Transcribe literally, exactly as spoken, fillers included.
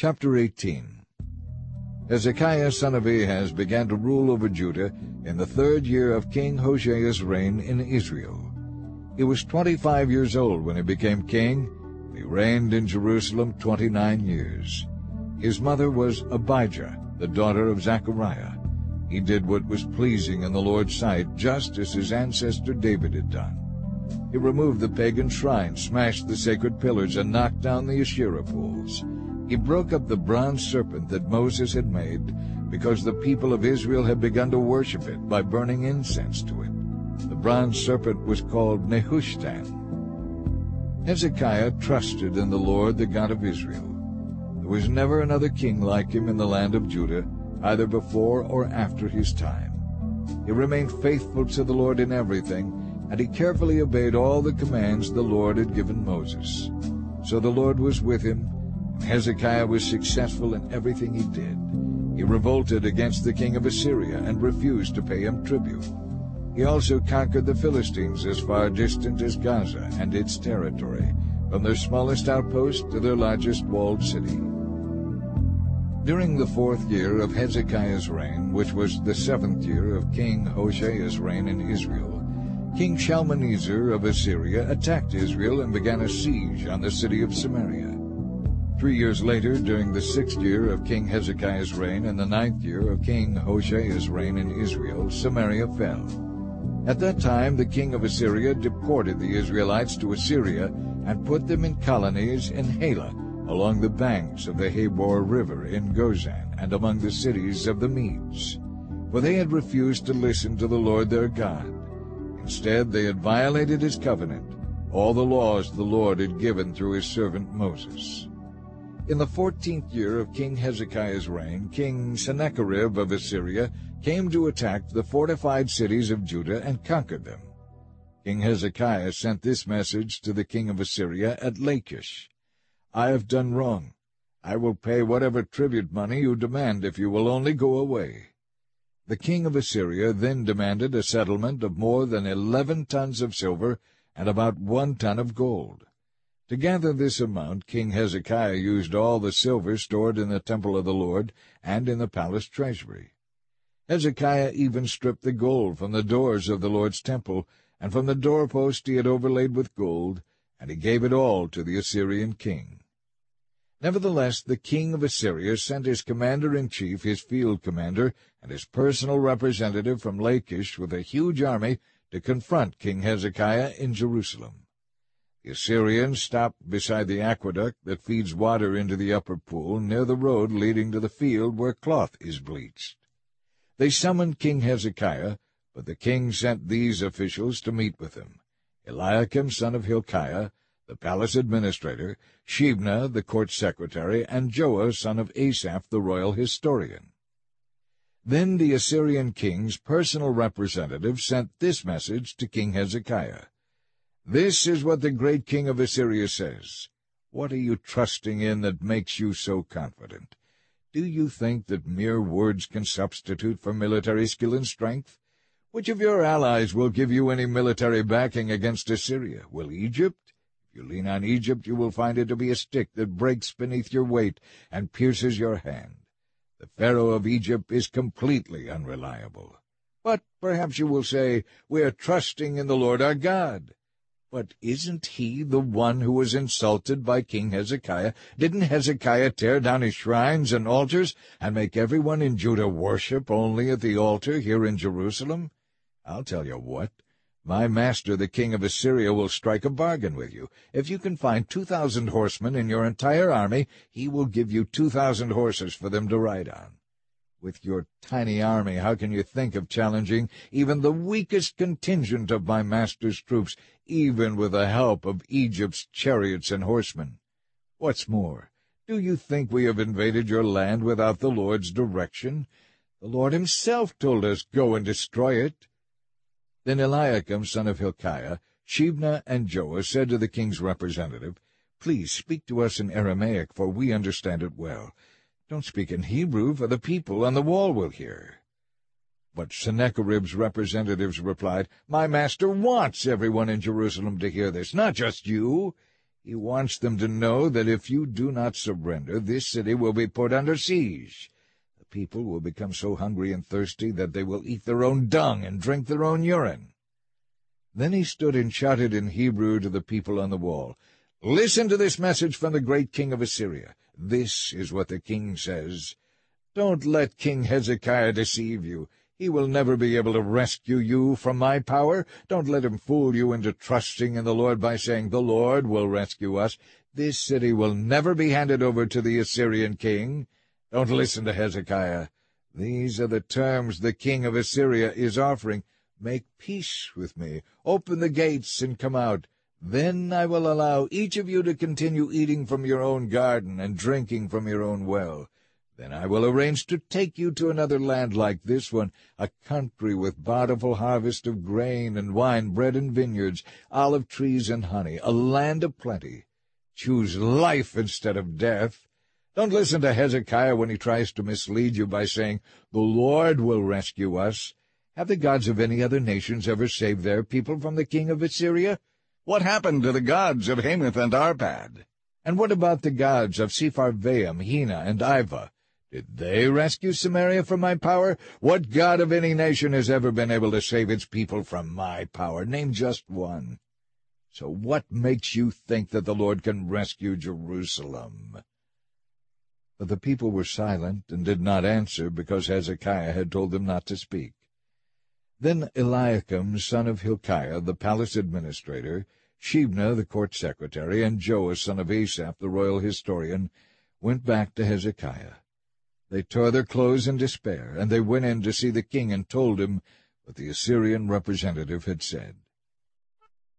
Chapter eighteen. Hezekiah son of Ahaz began to rule over Judah in the third year of King Hosea's reign in Israel. He was twenty-five years old when he became king, and he reigned in Jerusalem twenty-nine years. His mother was Abijah, the daughter of Zechariah. He did what was pleasing in the Lord's sight, just as his ancestor David had done. He removed the pagan shrines, smashed the sacred pillars, and knocked down the Asherah poles. He broke up the bronze serpent that Moses had made, because the people of Israel had begun to worship it by burning incense to it. The bronze serpent was called Nehushtan. Hezekiah trusted in the Lord, the God of Israel. There was never another king like him in the land of Judah, either before or after his time. He remained faithful to the Lord in everything, and he carefully obeyed all the commands the Lord had given Moses. So the Lord was with him, and Hezekiah was successful in everything he did. He revolted against the king of Assyria and refused to pay him tribute. He also conquered the Philistines as far distant as Gaza and its territory, from their smallest outpost to their largest walled city. During the fourth year of Hezekiah's reign, which was the seventh year of King Hosea's reign in Israel, King Shalmaneser of Assyria attacked Israel and began a siege on the city of Samaria. Three years later, during the sixth year of King Hezekiah's reign and the ninth year of King Hosea's reign in Israel, Samaria fell. At that time the king of Assyria deported the Israelites to Assyria and put them in colonies in Halah, along the banks of the Habor River in Gozan, and among the cities of the Medes. For they had refused to listen to the Lord their God. Instead, they had violated his covenant, all the laws the Lord had given through his servant Moses. In the fourteenth year of King Hezekiah's reign, King Sennacherib of Assyria came to attack the fortified cities of Judah and conquered them. King Hezekiah sent this message to the king of Assyria at Lachish: "I have done wrong. I will pay whatever tribute money you demand if you will only go away." The king of Assyria then demanded a settlement of more than eleven tons of silver and about one ton of gold. To gather this amount, King Hezekiah used all the silver stored in the temple of the Lord and in the palace treasury. Hezekiah even stripped the gold from the doors of the Lord's temple, and from the doorpost he had overlaid with gold, and he gave it all to the Assyrian king. Nevertheless, the king of Assyria sent his commander-in-chief, his field commander, and his personal representative from Lachish with a huge army to confront King Hezekiah in Jerusalem. The Assyrians stopped beside the aqueduct that feeds water into the upper pool near the road leading to the field where cloth is bleached. They summoned King Hezekiah, but the king sent these officials to meet with him: Eliakim son of Hilkiah, the palace administrator, Shebna the court secretary, and Joah son of Asaph the royal historian. Then the Assyrian king's personal representative sent this message to King Hezekiah: "This is what the great king of Assyria says. What are you trusting in that makes you so confident? Do you think that mere words can substitute for military skill and strength? Which of your allies will give you any military backing against Assyria? Will Egypt? If you lean on Egypt, you will find it to be a stick that breaks beneath your weight and pierces your hand. The Pharaoh of Egypt is completely unreliable. But perhaps you will say, 'We are trusting in the Lord our God.' But isn't he the one who was insulted by King Hezekiah? Didn't Hezekiah tear down his shrines and altars and make everyone in Judah worship only at the altar here in Jerusalem? I'll tell you what. My master, the king of Assyria, will strike a bargain with you. If you can find two thousand horsemen in your entire army, he will give you two thousand horses for them to ride on. With your tiny army, how can you think of challenging even the weakest contingent of my master's troops, even with the help of Egypt's chariots and horsemen? What's more, do you think we have invaded your land without the Lord's direction? The Lord himself told us, 'Go and destroy it.'" Then Eliakim son of Hilkiah, Shebna, and Joah said to the king's representative, "Please speak to us in Aramaic, for we understand it well. Don't speak in Hebrew, for the people on the wall will hear." But Sennacherib's representatives replied, "My master wants everyone in Jerusalem to hear this, not just you. He wants them to know that if you do not surrender, this city will be put under siege. The people will become so hungry and thirsty that they will eat their own dung and drink their own urine." Then he stood and shouted in Hebrew to the people on the wall, "Listen to this message from the great king of Assyria. This is what the king says. Don't let King Hezekiah deceive you. He will never be able to rescue you from my power. Don't let him fool you into trusting in the Lord by saying, 'The Lord will rescue us.' This city will never be handed over to the Assyrian king. Don't listen to Hezekiah. These are the terms the king of Assyria is offering. Make peace with me. Open the gates and come out. Then I will allow each of you to continue eating from your own garden and drinking from your own well. Then I will arrange to take you to another land like this one, a country with bountiful harvest of grain and wine, bread and vineyards, olive trees and honey, a land of plenty. Choose life instead of death. Don't listen to Hezekiah when he tries to mislead you by saying, 'The Lord will rescue us.' Have the gods of any other nations ever saved their people from the king of Assyria? What happened to the gods of Hamath and Arpad? And what about the gods of Sepharvaim, Hena, and Iva? Did they rescue Samaria from my power? What god of any nation has ever been able to save its people from my power? Name just one. So what makes you think that the Lord can rescue Jerusalem?" But the people were silent and did not answer, because Hezekiah had told them not to speak. Then Eliakim, son of Hilkiah, the palace administrator, Shebna, the court secretary, and Joash, son of Asaph, the royal historian, went back to Hezekiah. They tore their clothes in despair, and they went in to see the king and told him what the Assyrian representative had said.